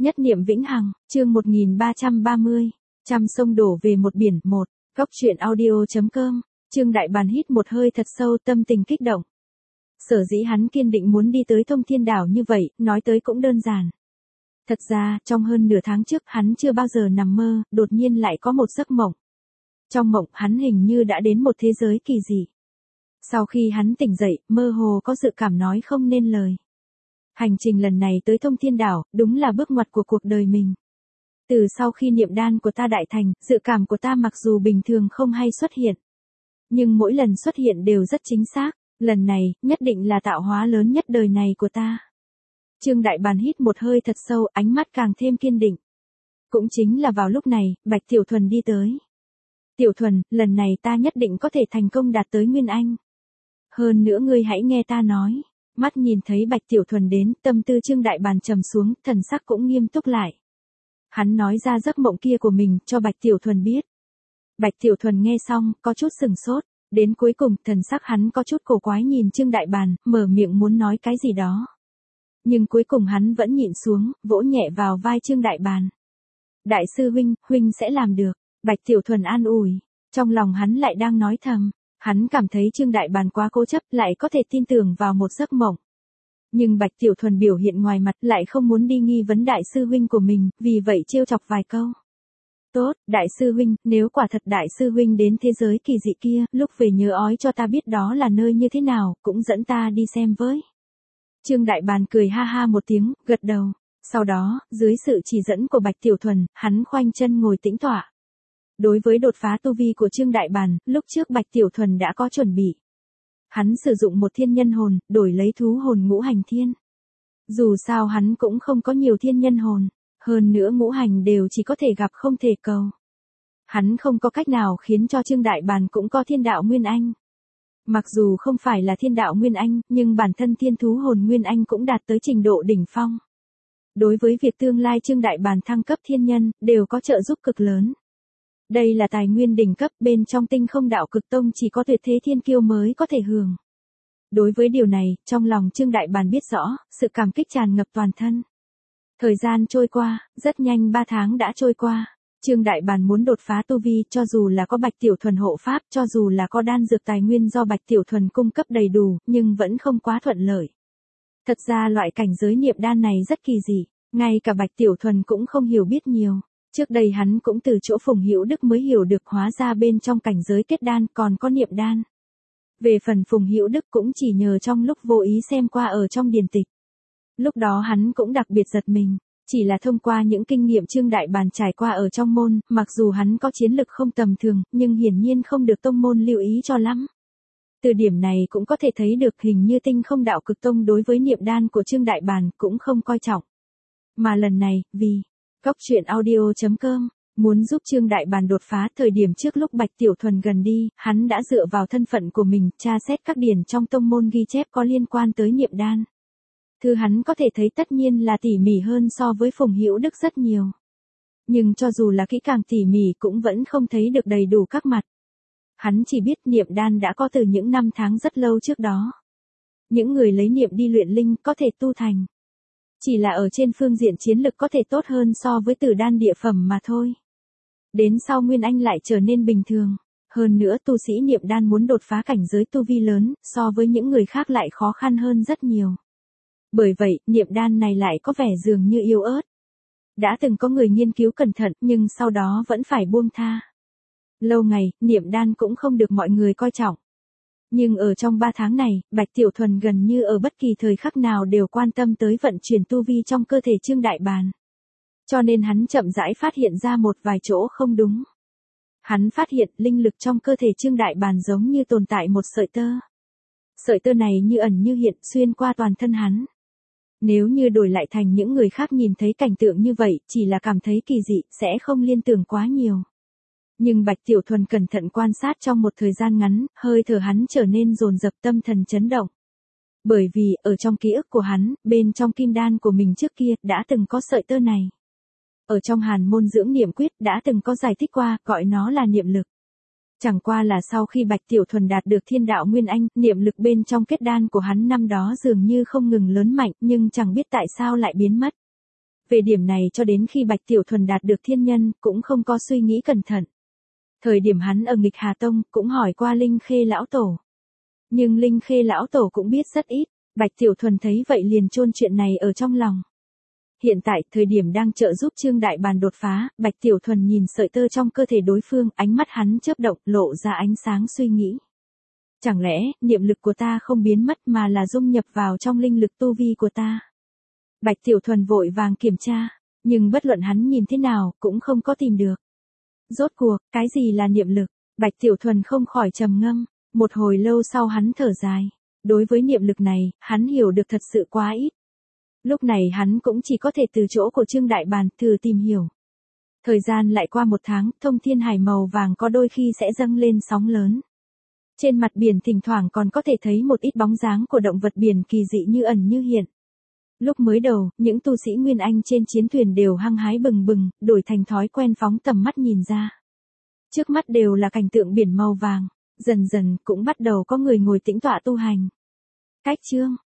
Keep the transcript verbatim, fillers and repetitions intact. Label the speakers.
Speaker 1: Nhất niệm vĩnh hằng, chương một nghìn ba trăm ba mươi. Trăm sông đổ về một biển, một. Góc truyện audio.com. Trương Đại Bàn hít một hơi thật sâu, tâm tình kích động. Sở dĩ hắn kiên định muốn đi tới Thông Thiên Đảo như vậy, nói tới cũng đơn giản. Thật ra, trong hơn nửa tháng trước, hắn chưa bao giờ nằm mơ, đột nhiên lại có một giấc mộng. Trong mộng, hắn hình như đã đến một thế giới kỳ dị. Sau khi hắn tỉnh dậy, mơ hồ có dự cảm nói không nên lời. Hành trình lần này tới Thông Thiên Đảo, đúng là bước ngoặt của cuộc đời mình. Từ sau khi niệm đan của ta đại thành, dự cảm của ta mặc dù bình thường không hay xuất hiện. Nhưng mỗi lần xuất hiện đều rất chính xác, lần này, nhất định là tạo hóa lớn nhất đời này của ta. Trương Đại Bàn hít một hơi thật sâu, ánh mắt càng thêm kiên định. Cũng chính là vào lúc này, Bạch Tiểu Thuần đi tới. Tiểu Thuần, lần này ta nhất định có thể thành công đạt tới Nguyên Anh. Hơn nữa ngươi hãy nghe ta nói. Mắt nhìn thấy Bạch Tiểu Thuần đến, tâm tư Trương Đại Bàn trầm xuống, thần sắc cũng nghiêm túc lại. Hắn nói ra giấc mộng kia của mình, cho Bạch Tiểu Thuần biết. Bạch Tiểu Thuần nghe xong, có chút sừng sốt, đến cuối cùng, thần sắc hắn có chút cổ quái nhìn Trương Đại Bàn, mở miệng muốn nói cái gì đó. Nhưng cuối cùng hắn vẫn nhịn xuống, vỗ nhẹ vào vai Trương Đại Bàn. Đại sư huynh, huynh sẽ làm được. Bạch Tiểu Thuần an ủi, trong lòng hắn lại đang nói thầm. Hắn cảm thấy Trương Đại Bàn quá cố chấp, lại có thể tin tưởng vào một giấc mộng. Nhưng Bạch Tiểu Thuần biểu hiện ngoài mặt lại không muốn đi nghi vấn đại sư huynh của mình, vì vậy trêu chọc vài câu. Tốt, đại sư huynh, nếu quả thật đại sư huynh đến thế giới kỳ dị kia, lúc về nhớ ói cho ta biết đó là nơi như thế nào, cũng dẫn ta đi xem với. Trương Đại Bàn cười ha ha một tiếng, gật đầu. Sau đó, dưới sự chỉ dẫn của Bạch Tiểu Thuần, hắn khoanh chân ngồi tĩnh tọa. Đối với đột phá tu vi của Trương Đại Bàn, lúc trước Bạch Tiểu Thuần đã có chuẩn bị. Hắn sử dụng một thiên nhân hồn, đổi lấy thú hồn ngũ hành thiên. Dù sao hắn cũng không có nhiều thiên nhân hồn, hơn nữa ngũ hành đều chỉ có thể gặp không thể cầu. Hắn không có cách nào khiến cho Trương Đại Bàn cũng có thiên đạo Nguyên Anh. Mặc dù không phải là thiên đạo Nguyên Anh, nhưng bản thân thiên thú hồn Nguyên Anh cũng đạt tới trình độ đỉnh phong. Đối với việc tương lai Trương Đại Bàn thăng cấp thiên nhân, đều có trợ giúp cực lớn. Đây là tài nguyên đỉnh cấp, bên trong Tinh Không Đạo Cực Tông chỉ có tuyệt thế thiên kiêu mới có thể hưởng. Đối với điều này, trong lòng Trương Đại Bàn biết rõ, sự cảm kích tràn ngập toàn thân. Thời gian trôi qua, rất nhanh ba tháng đã trôi qua. Trương Đại Bàn muốn đột phá tu vi, cho dù là có Bạch Tiểu Thuần hộ pháp, cho dù là có đan dược tài nguyên do Bạch Tiểu Thuần cung cấp đầy đủ, nhưng vẫn không quá thuận lợi. Thật ra loại cảnh giới niệm đan này rất kỳ dị, ngay cả Bạch Tiểu Thuần cũng không hiểu biết nhiều. Trước đây hắn cũng từ chỗ Phùng Hữu Đức mới hiểu được hóa ra bên trong cảnh giới kết đan còn có niệm đan. Về phần Phùng Hữu Đức cũng chỉ nhờ trong lúc vô ý xem qua ở trong điển tịch. Lúc đó hắn cũng đặc biệt giật mình, chỉ là thông qua những kinh nghiệm Trương Đại Bàn trải qua ở trong môn, mặc dù hắn có chiến lực không tầm thường, nhưng hiển nhiên không được tông môn lưu ý cho lắm. Từ điểm này cũng có thể thấy được hình như Tinh Không Đạo Cực Tông đối với niệm đan của Trương Đại Bàn cũng không coi trọng. Mà lần này, vì Góc truyện audio.com, muốn giúp Trương Đại Bàn đột phá, thời điểm trước lúc Bạch Tiểu Thuần gần đi, hắn đã dựa vào thân phận của mình, tra xét các điển trong tông môn ghi chép có liên quan tới niệm đan. Thư hắn có thể thấy tất nhiên là tỉ mỉ hơn so với Phùng Hữu Đức rất nhiều. Nhưng cho dù là kỹ càng tỉ mỉ cũng vẫn không thấy được đầy đủ các mặt. Hắn chỉ biết niệm đan đã có từ những năm tháng rất lâu trước đó. Những người lấy niệm đi luyện linh có thể tu thành. Chỉ là ở trên phương diện chiến lực có thể tốt hơn so với tử đan địa phẩm mà thôi. Đến sau Nguyên Anh lại trở nên bình thường. Hơn nữa tu sĩ niệm đan muốn đột phá cảnh giới tu vi lớn, so với những người khác lại khó khăn hơn rất nhiều. Bởi vậy, niệm đan này lại có vẻ dường như yếu ớt. Đã từng có người nghiên cứu cẩn thận, nhưng sau đó vẫn phải buông tha. Lâu ngày, niệm đan cũng không được mọi người coi trọng. Nhưng ở trong ba tháng này, Bạch Tiểu Thuần gần như ở bất kỳ thời khắc nào đều quan tâm tới vận chuyển tu vi trong cơ thể Trương Đại Bàn. Cho nên hắn chậm rãi phát hiện ra một vài chỗ không đúng. Hắn phát hiện linh lực trong cơ thể Trương Đại Bàn giống như tồn tại một sợi tơ. Sợi tơ này như ẩn như hiện, xuyên qua toàn thân hắn. Nếu như đổi lại thành những người khác nhìn thấy cảnh tượng như vậy, chỉ là cảm thấy kỳ dị, sẽ không liên tưởng quá nhiều. Nhưng Bạch Tiểu Thuần cẩn thận quan sát trong một thời gian ngắn, hơi thở hắn trở nên dồn dập, tâm thần chấn động. Bởi vì, ở trong ký ức của hắn, bên trong kim đan của mình trước kia, đã từng có sợi tơ này. Ở trong Hàn Môn Dưỡng Niệm Quyết, đã từng có giải thích qua, gọi nó là niệm lực. Chẳng qua là sau khi Bạch Tiểu Thuần đạt được thiên đạo Nguyên Anh, niệm lực bên trong kết đan của hắn năm đó dường như không ngừng lớn mạnh, nhưng chẳng biết tại sao lại biến mất. Về điểm này cho đến khi Bạch Tiểu Thuần đạt được thiên nhân, cũng không có suy nghĩ cẩn thận. Thời điểm hắn ở Nghịch Hà Tông, cũng hỏi qua Linh Khê lão tổ. Nhưng Linh Khê lão tổ cũng biết rất ít, Bạch Tiểu Thuần thấy vậy liền chôn chuyện này ở trong lòng. Hiện tại, thời điểm đang trợ giúp Trương Đại Bàn đột phá, Bạch Tiểu Thuần nhìn sợi tơ trong cơ thể đối phương, ánh mắt hắn chớp động, lộ ra ánh sáng suy nghĩ. Chẳng lẽ, niệm lực của ta không biến mất mà là dung nhập vào trong linh lực tu vi của ta? Bạch Tiểu Thuần vội vàng kiểm tra, nhưng bất luận hắn nhìn thế nào, cũng không có tìm được. Rốt cuộc, cái gì là niệm lực? Bạch Tiểu Thuần không khỏi trầm ngâm, một hồi lâu sau hắn thở dài. Đối với niệm lực này, hắn hiểu được thật sự quá ít. Lúc này hắn cũng chỉ có thể từ chỗ của Trương Đại Bàn thử tìm hiểu. Thời gian lại qua một tháng, thông thiên hải màu vàng có đôi khi sẽ dâng lên sóng lớn. Trên mặt biển thỉnh thoảng còn có thể thấy một ít bóng dáng của động vật biển kỳ dị như ẩn như hiện. Lúc mới đầu, những tu sĩ Nguyên Anh trên chiến thuyền đều hăng hái bừng bừng, đổi thành thói quen phóng tầm mắt nhìn ra. Trước mắt đều là cảnh tượng biển màu vàng, dần dần cũng bắt đầu có người ngồi tĩnh tọa tu hành. Cách chương